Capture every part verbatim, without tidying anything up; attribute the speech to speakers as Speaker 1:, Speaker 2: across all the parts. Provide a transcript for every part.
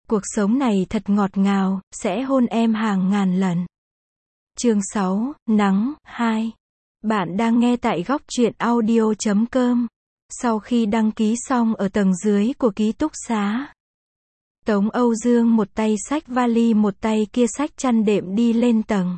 Speaker 1: Cuộc sống này thật ngọt ngào, sẽ hôn em hàng ngàn lần. Chương sáu, Nắng, hai. Bạn đang nghe tại góc truyện audio chấm com. Sau khi đăng ký xong ở tầng dưới của ký túc xá, Tống Âu Dương một tay xách vali một tay kia xách chăn đệm đi lên tầng.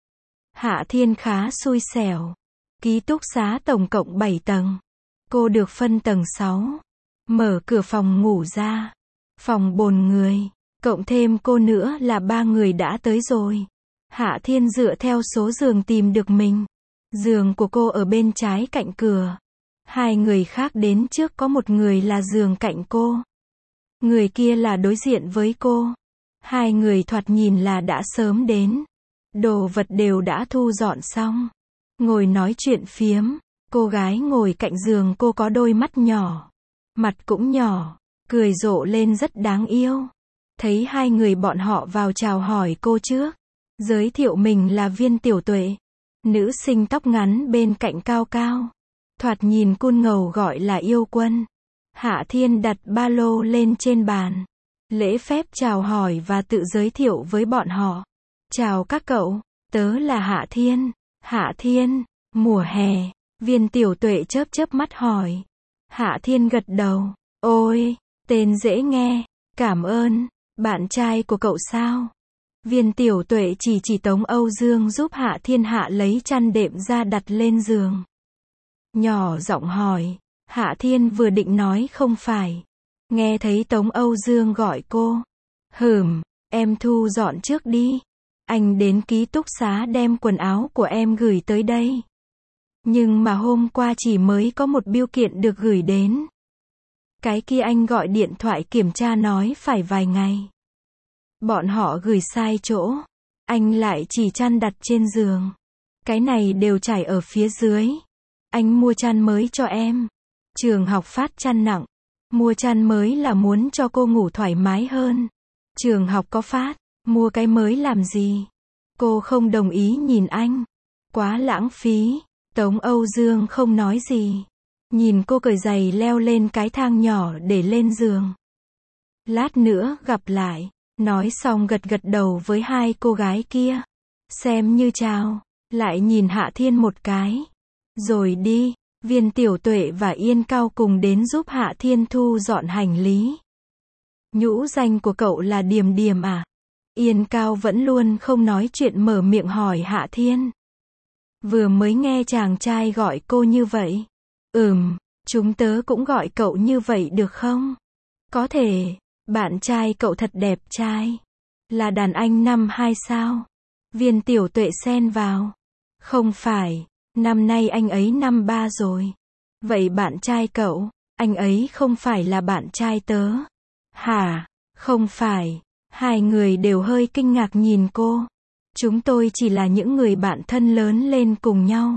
Speaker 1: Hạ Thiên khá xui xẻo. Ký túc xá tổng cộng bảy tầng. Cô được phân tầng sáu. Mở cửa phòng ngủ ra. Phòng bồn người. Cộng thêm cô nữa là ba người đã tới rồi. Hạ Thiên dựa theo số giường tìm được mình. Giường của cô ở bên trái cạnh cửa. Hai người khác đến trước, có một người là giường cạnh cô. Người kia là đối diện với cô. Hai người thoạt nhìn là đã sớm đến. Đồ vật đều đã thu dọn xong. Ngồi nói chuyện phiếm. Cô gái ngồi cạnh giường cô có đôi mắt nhỏ. Mặt cũng nhỏ. Cười rộ lên rất đáng yêu. Thấy hai người bọn họ vào chào hỏi cô trước. Giới thiệu mình là Viên Tiểu Tuệ. Nữ sinh tóc ngắn bên cạnh cao cao. Thoạt nhìn cool ngầu gọi là Yêu Quân. Hạ Thiên đặt ba lô lên trên bàn. Lễ phép chào hỏi và tự giới thiệu với bọn họ. Chào các cậu, tớ là Hạ Thiên. Hạ Thiên, mùa hè. Viên Tiểu Tuệ chớp chớp mắt hỏi. Hạ Thiên gật đầu. Ôi, tên dễ nghe. Cảm ơn. Bạn trai của cậu sao? Viên Tiểu Tuệ chỉ chỉ Tống Âu Dương giúp Hạ Thiên hạ lấy chăn đệm ra đặt lên giường. Nhỏ giọng hỏi. Hạ Thiên vừa định nói không phải. Nghe thấy Tống Âu Dương gọi cô. Hửm, em thu dọn trước đi. Anh đến ký túc xá đem quần áo của em gửi tới đây. Nhưng mà hôm qua chỉ mới có một bưu kiện được gửi đến. Cái kia anh gọi điện thoại kiểm tra nói phải vài ngày. Bọn họ gửi sai chỗ. Anh lại chỉ chăn đặt trên giường. Cái này đều trải ở phía dưới. Anh mua chăn mới cho em. Trường học phát chăn nặng. Mua chăn mới là muốn cho cô ngủ thoải mái hơn. Trường học có phát. Mua cái mới làm gì? Cô không đồng ý nhìn anh. Quá lãng phí. Tống Âu Dương không nói gì. Nhìn cô cởi giày leo lên cái thang nhỏ để lên giường. Lát nữa gặp lại. Nói xong gật gật đầu với hai cô gái kia. Xem như chào. Lại nhìn Hạ Thiên một cái. Rồi đi. Viên Tiểu Tuệ và Yên Cao cùng đến giúp Hạ Thiên thu dọn hành lý. Nhũ danh của cậu là Điềm Điềm à? Yên Cao vẫn luôn không nói chuyện mở miệng hỏi Hạ Thiên. Vừa mới nghe chàng trai gọi cô như vậy. Ừm, chúng tớ cũng gọi cậu như vậy được không? Có thể. Bạn trai cậu thật đẹp trai. Là đàn anh năm hai sao? Viên Tiểu Tuệ xen vào. Không phải. Năm nay anh ấy năm ba rồi. Vậy bạn trai cậu? Anh ấy không phải là bạn trai tớ. Hả? Không phải. Hai người đều hơi kinh ngạc nhìn cô. Chúng tôi chỉ là những người bạn thân lớn lên cùng nhau.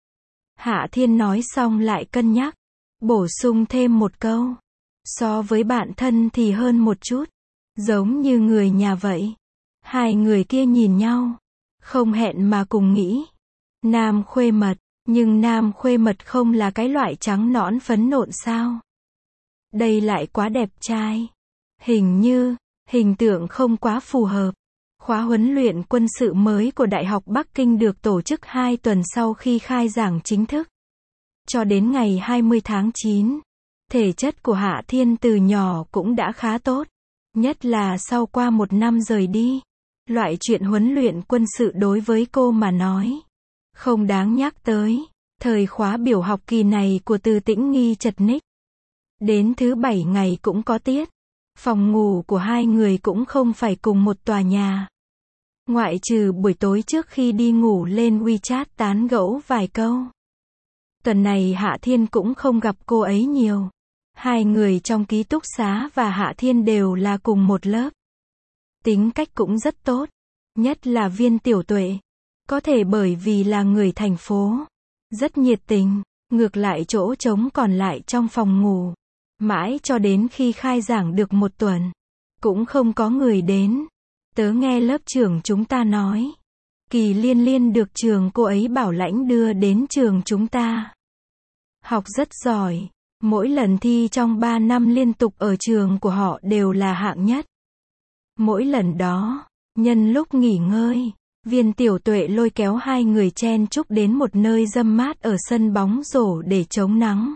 Speaker 1: Hạ Thiên nói xong lại cân nhắc. Bổ sung thêm một câu. So với bạn thân thì hơn một chút. Giống như người nhà vậy. Hai người kia nhìn nhau. Không hẹn mà cùng nghĩ. Nam khuê mật. Nhưng nam khuê mật không là cái loại trắng nõn phấn nộn sao? Đây lại quá đẹp trai. Hình như, hình tượng không quá phù hợp. Khóa huấn luyện quân sự mới của Đại học Bắc Kinh được tổ chức hai tuần sau khi khai giảng chính thức. Cho đến ngày hai mươi tháng chín. Thể chất của Hạ Thiên từ nhỏ cũng đã khá tốt. Nhất là sau qua một năm rời đi. Loại chuyện huấn luyện quân sự đối với cô mà nói. Không đáng nhắc tới. Thời khóa biểu học kỳ này của Từ Tĩnh Nghi chật ních. Đến thứ bảy ngày cũng có tiết. Phòng ngủ của hai người cũng không phải cùng một tòa nhà. Ngoại trừ buổi tối trước khi đi ngủ lên WeChat tán gẫu vài câu. Tuần này Hạ Thiên cũng không gặp cô ấy nhiều. Hai người trong ký túc xá và Hạ Thiên đều là cùng một lớp. Tính cách cũng rất tốt. Nhất là Viên Tiểu Tuệ. Có thể bởi vì là người thành phố. Rất nhiệt tình. Ngược lại chỗ trống còn lại trong phòng ngủ. Mãi cho đến khi khai giảng được một tuần. Cũng không có người đến. Tớ nghe lớp trưởng chúng ta nói. Kỳ Liên Liên được trường cô ấy bảo lãnh đưa đến trường chúng ta. Học rất giỏi. Mỗi lần thi trong ba năm liên tục ở trường của họ đều là hạng nhất. Mỗi lần đó, nhân lúc nghỉ ngơi, Viên Tiểu Tuệ lôi kéo hai người chen chúc đến một nơi râm mát ở sân bóng rổ để chống nắng.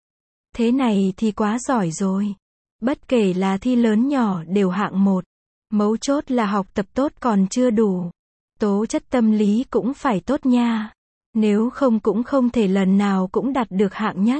Speaker 1: Thế này thì quá giỏi rồi. Bất kể là thi lớn nhỏ đều hạng một. Mấu chốt là học tập tốt còn chưa đủ. Tố chất tâm lý cũng phải tốt nha. Nếu không cũng không thể lần nào cũng đạt được hạng nhất.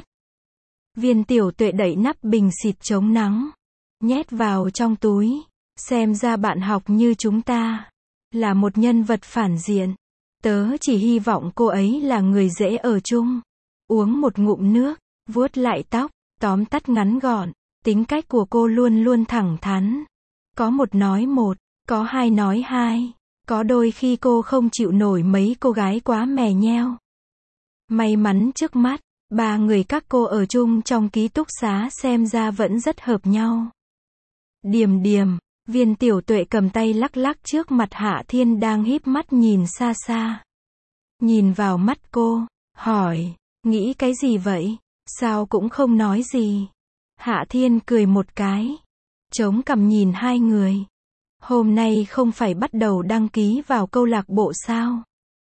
Speaker 1: Viên Tiểu Tuệ đẩy nắp bình xịt chống nắng, nhét vào trong túi. Xem ra bạn học như chúng ta là một nhân vật phản diện. Tớ chỉ hy vọng cô ấy là người dễ ở chung. Uống một ngụm nước, vuốt lại tóc, tóm tắt ngắn gọn. Tính cách của cô luôn luôn thẳng thắn. Có một nói một, có hai nói hai. Có đôi khi cô không chịu nổi mấy cô gái quá mè nheo. May mắn trước mắt, ba người các cô ở chung trong ký túc xá xem ra vẫn rất hợp nhau. Điềm điềm, Viên Tiểu Tuệ cầm tay lắc lắc trước mặt Hạ Thiên đang híp mắt nhìn xa xa. Nhìn vào mắt cô, hỏi, nghĩ cái gì vậy? Sao cũng không nói gì? Hạ Thiên cười một cái, chống cằm nhìn hai người. Hôm nay không phải bắt đầu đăng ký vào câu lạc bộ sao?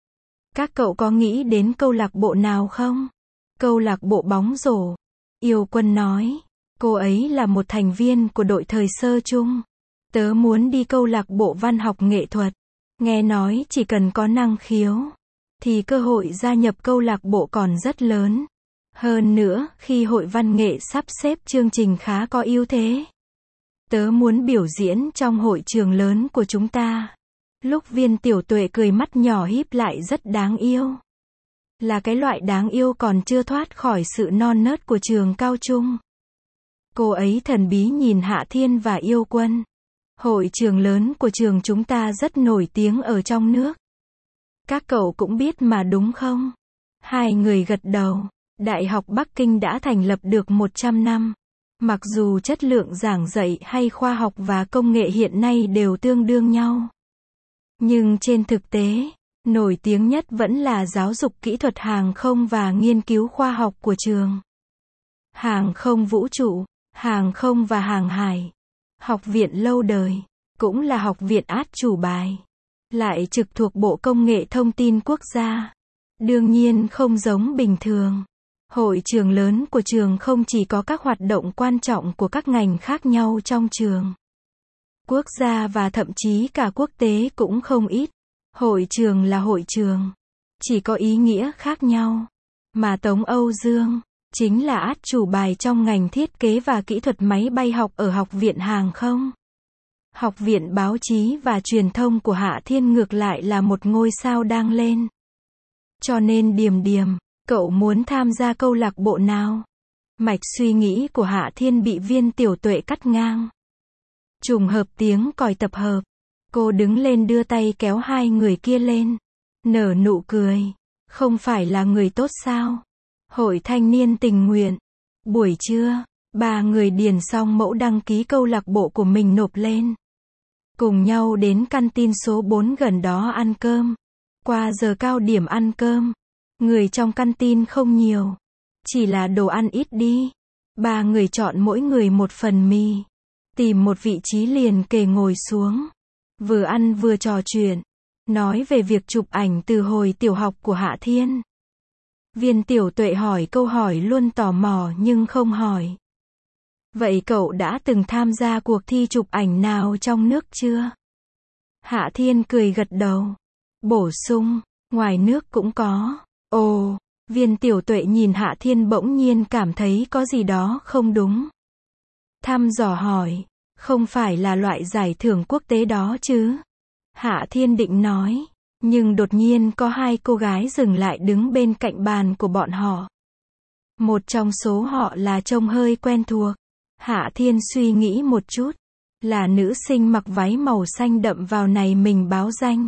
Speaker 1: Các cậu có nghĩ đến câu lạc bộ nào không? Câu lạc bộ bóng rổ. Yêu Quân nói, cô ấy là một thành viên của đội thời sơ chung. Tớ muốn đi câu lạc bộ văn học nghệ thuật. Nghe nói chỉ cần có năng khiếu, thì cơ hội gia nhập câu lạc bộ còn rất lớn. Hơn nữa, khi hội văn nghệ sắp xếp chương trình khá có ưu thế. Tớ muốn biểu diễn trong hội trường lớn của chúng ta. Lúc Viên Tiểu Tuệ cười mắt nhỏ híp lại rất đáng yêu. Là cái loại đáng yêu còn chưa thoát khỏi sự non nớt của trường cao trung. Cô ấy thần bí nhìn Hạ Thiên và Yêu Quân. Hội trường lớn của trường chúng ta rất nổi tiếng ở trong nước. Các cậu cũng biết mà đúng không? Hai người gật đầu. Đại học Bắc Kinh đã thành lập được một trăm năm. Mặc dù chất lượng giảng dạy hay khoa học và công nghệ hiện nay đều tương đương nhau. Nhưng trên thực tế, nổi tiếng nhất vẫn là giáo dục kỹ thuật hàng không và nghiên cứu khoa học của trường. Hàng không vũ trụ, hàng không và hàng hải. Học viện lâu đời, cũng là học viện át chủ bài. Lại trực thuộc Bộ Công nghệ Thông tin Quốc gia. Đương nhiên không giống bình thường. Hội trường lớn của trường không chỉ có các hoạt động quan trọng của các ngành khác nhau trong trường. Quốc gia và thậm chí cả quốc tế cũng không ít. Hội trường là hội trường. Chỉ có ý nghĩa khác nhau. Mà Tống Âu Dương, chính là át chủ bài trong ngành thiết kế và kỹ thuật máy bay học ở Học viện Hàng không. Học viện Báo chí và Truyền thông của Hạ Thiên ngược lại là một ngôi sao đang lên. Cho nên Điềm Điềm, cậu muốn tham gia câu lạc bộ nào? Mạch suy nghĩ của Hạ Thiên bị Viên Tiểu Tuệ cắt ngang. Trùng hợp tiếng còi tập hợp. Cô đứng lên đưa tay kéo hai người kia lên. Nở nụ cười. Không phải là người tốt sao? Hội thanh niên tình nguyện. Buổi trưa, ba người điền xong mẫu đăng ký câu lạc bộ của mình nộp lên. Cùng nhau đến căn tin số bốn gần đó ăn cơm. Qua giờ cao điểm ăn cơm. Người trong căn tin không nhiều. Chỉ là đồ ăn ít đi. Ba người chọn mỗi người một phần mì. Tìm một vị trí liền kề ngồi xuống. Vừa ăn vừa trò chuyện. Nói về việc chụp ảnh từ hồi tiểu học của Hạ Thiên. Viên Tiểu Tuệ hỏi câu hỏi luôn tò mò nhưng không hỏi. Vậy cậu đã từng tham gia cuộc thi chụp ảnh nào trong nước chưa? Hạ Thiên cười gật đầu. Bổ sung, ngoài nước cũng có. Ồ, Viên Tiểu Tuệ nhìn Hạ Thiên bỗng nhiên cảm thấy có gì đó không đúng. Thăm dò hỏi, không phải là loại giải thưởng quốc tế đó chứ? Hạ Thiên định nói, nhưng đột nhiên có hai cô gái dừng lại đứng bên cạnh bàn của bọn họ. Một trong số họ là trông hơi quen thuộc. Hạ Thiên suy nghĩ một chút, là nữ sinh mặc váy màu xanh đậm vào này mình báo danh.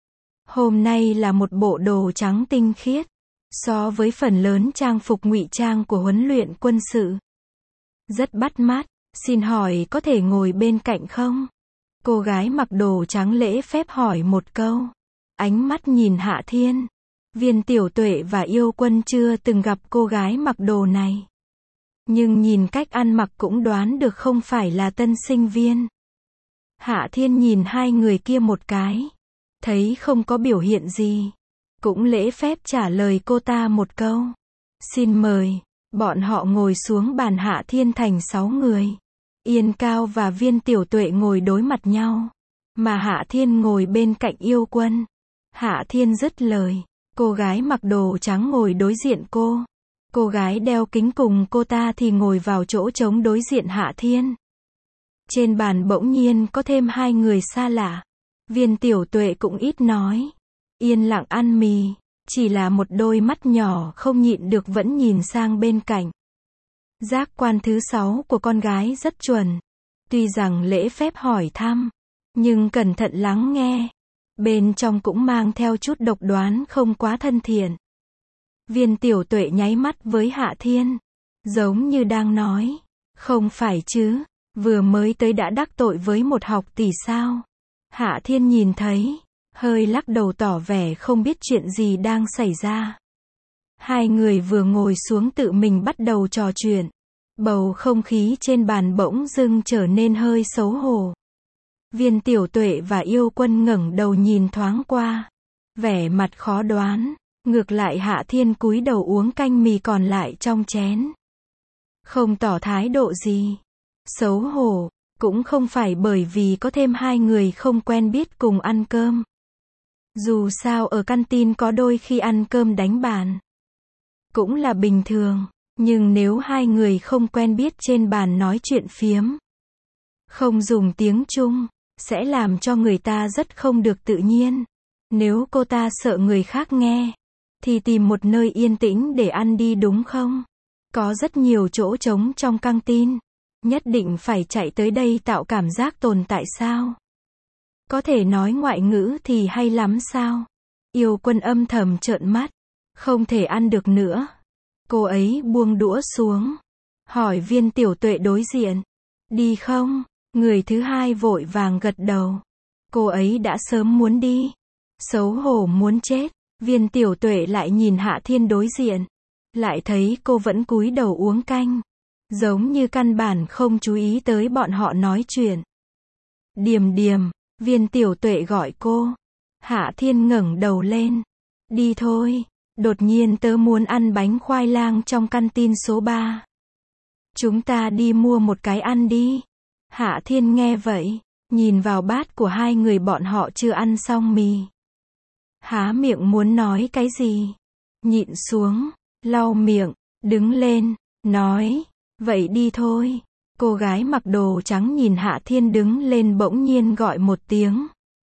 Speaker 1: Hôm nay là một bộ đồ trắng tinh khiết, so với phần lớn trang phục ngụy trang của huấn luyện quân sự. Rất bắt mắt, xin hỏi có thể ngồi bên cạnh không? Cô gái mặc đồ trắng lễ phép hỏi một câu. Ánh mắt nhìn Hạ Thiên. Viên Tiểu Tuệ và Yêu Quân chưa từng gặp cô gái mặc đồ này. Nhưng nhìn cách ăn mặc cũng đoán được không phải là tân sinh viên. Hạ Thiên nhìn hai người kia một cái. Thấy không có biểu hiện gì. Cũng lễ phép trả lời cô ta một câu. Xin mời. Bọn họ ngồi xuống bàn Hạ Thiên thành sáu người. Yên Cao và Viên Tiểu Tuệ ngồi đối mặt nhau. Mà Hạ Thiên ngồi bên cạnh Yêu Quân. Hạ Thiên dứt lời. Cô gái mặc đồ trắng ngồi đối diện cô. Cô gái đeo kính cùng cô ta thì ngồi vào chỗ trống đối diện Hạ Thiên. Trên bàn bỗng nhiên có thêm hai người xa lạ. Viên Tiểu Tuệ cũng ít nói. Yên lặng ăn mì. Chỉ là một đôi mắt nhỏ không nhịn được vẫn nhìn sang bên cạnh. Giác quan thứ sáu của con gái rất chuẩn. Tuy rằng lễ phép hỏi thăm, nhưng cẩn thận lắng nghe. Bên trong cũng mang theo chút độc đoán không quá thân thiện. Viên Tiểu Tuệ nháy mắt với Hạ Thiên. Giống như đang nói. Không phải chứ. Vừa mới tới đã đắc tội với một học tỷ sao. Hạ Thiên nhìn thấy. Hơi lắc đầu tỏ vẻ không biết chuyện gì đang xảy ra. Hai người vừa ngồi xuống tự mình bắt đầu trò chuyện. Bầu không khí trên bàn bỗng dưng trở nên hơi xấu hổ. Viên Tiểu Tuệ và Yêu Quân ngẩng đầu nhìn thoáng qua. Vẻ mặt khó đoán. Ngược lại Hạ Thiên cúi đầu uống canh mì còn lại trong chén. Không tỏ thái độ gì. Xấu hổ. Cũng không phải bởi vì có thêm hai người không quen biết cùng ăn cơm. Dù sao ở canteen có đôi khi ăn cơm đánh bàn. Cũng là bình thường. Nhưng nếu hai người không quen biết trên bàn nói chuyện phiếm. Không dùng tiếng Trung. Sẽ làm cho người ta rất không được tự nhiên. Nếu cô ta sợ người khác nghe. Thì tìm một nơi yên tĩnh để ăn đi đúng không? Có rất nhiều chỗ trống trong căng tin. Nhất định phải chạy tới đây tạo cảm giác tồn tại sao? Có thể nói ngoại ngữ thì hay lắm sao? Yêu Quân âm thầm trợn mắt. Không thể ăn được nữa. Cô ấy buông đũa xuống. Hỏi Viên Tiểu Tuệ đối diện. Đi không? Người thứ hai vội vàng gật đầu. Cô ấy đã sớm muốn đi. Xấu hổ muốn chết. Viên Tiểu Tuệ lại nhìn Hạ Thiên đối diện. Lại thấy cô vẫn cúi đầu uống canh. Giống như căn bản không chú ý tới bọn họ nói chuyện. Điềm điềm. Viên Tiểu Tuệ gọi cô. Hạ Thiên ngẩng đầu lên. Đi thôi. Đột nhiên tớ muốn ăn bánh khoai lang trong canteen số ba. Chúng ta đi mua một cái ăn đi. Hạ Thiên nghe vậy. Nhìn vào bát của hai người bọn họ chưa ăn xong mì. Há miệng muốn nói cái gì. Nhịn xuống. Lau miệng. Đứng lên. Nói. Vậy đi thôi. Cô gái mặc đồ trắng nhìn Hạ Thiên đứng lên bỗng nhiên gọi một tiếng.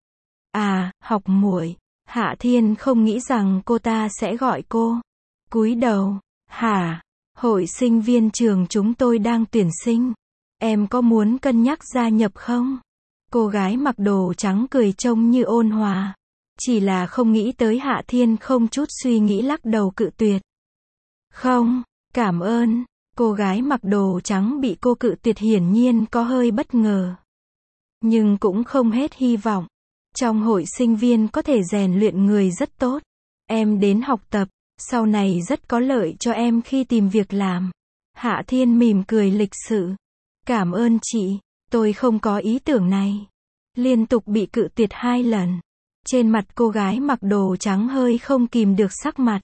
Speaker 1: À, học muội. Hạ Thiên không nghĩ rằng cô ta sẽ gọi cô. Cúi đầu. Hả? Hội sinh viên trường chúng tôi đang tuyển sinh. Em có muốn cân nhắc gia nhập không? Cô gái mặc đồ trắng cười trông như ôn hòa. Chỉ là không nghĩ tới Hạ Thiên không chút suy nghĩ lắc đầu cự tuyệt. Không, cảm ơn. Cô gái mặc đồ trắng bị cô cự tuyệt hiển nhiên có hơi bất ngờ. Nhưng cũng không hết hy vọng. Trong hội sinh viên có thể rèn luyện người rất tốt. Em đến học tập, sau này rất có lợi cho em khi tìm việc làm. Hạ Thiên mỉm cười lịch sự. Cảm ơn chị, tôi không có ý tưởng này. Liên tục bị cự tuyệt hai lần. Trên mặt cô gái mặc đồ trắng hơi không kìm được sắc mặt.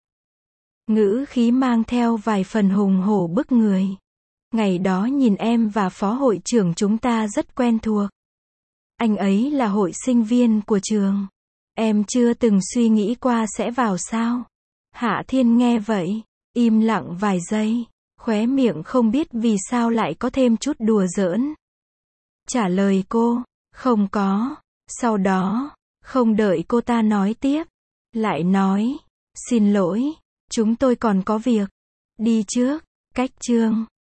Speaker 1: Ngữ khí mang theo vài phần hùng hổ bức người. Ngày đó nhìn em và phó hội trưởng chúng ta rất quen thuộc. Anh ấy là hội sinh viên của trường. Em chưa từng suy nghĩ qua sẽ vào sao? Hạ Thiên nghe vậy, im lặng vài giây, khóe miệng không biết vì sao lại có thêm chút đùa giỡn. Trả lời cô, không có. Sau đó, không đợi cô ta nói tiếp, lại nói, xin lỗi, chúng tôi còn có việc. Đi trước, cách chương.